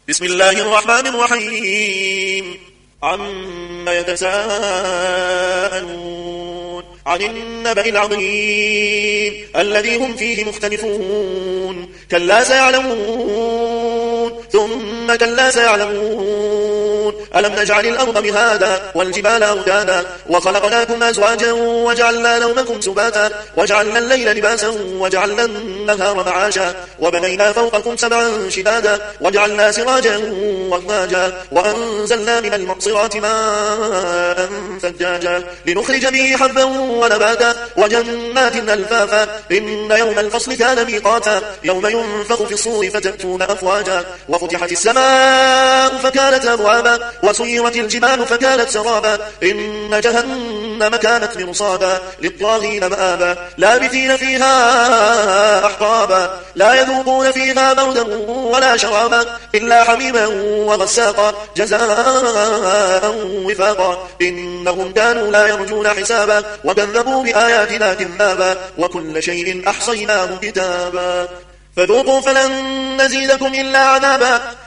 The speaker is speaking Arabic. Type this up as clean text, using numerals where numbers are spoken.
بسم الله الرحمن الرحيم عما يتساءلون عن النبأ العظيم الذي هم فيه مختلفون كلا سيعلمون ثم كلا سيعلمون ألم نجعل الأرض مهادا والجبال أوتادا وخلقناكم أزواجا وجعلنا نومكم سباتا وجعلنا الليل لباسا وجعلنا النهار معاشا وبنينا فوقكم سبعا شدادا وجعلنا سراجا وهاجا وأنزلنا من المعصرات ماء ثجاجا لنخرج به حبا ونباتا وجنات ألفافا إن يوم الفصل كان ميقاتا يوم ينفخ في الصور فتأتون أفواجا وفتحت السماء فكانت أبوابا وسيرت الجبال فكانت سرابا إن جهنم كانت مرصادا للطاغين مآبا لابثين فيها أحقابا لا يذوقون فيها بردا ولا شرابا إلا حميما وغساقا جزاء وفاقا إنهم كانوا لا يرجون حسابا وكذبوا بآياتنا كذابا وكل شيء أحصيناه كتابا فذوقوا فلن نزيدكم إلا عذابا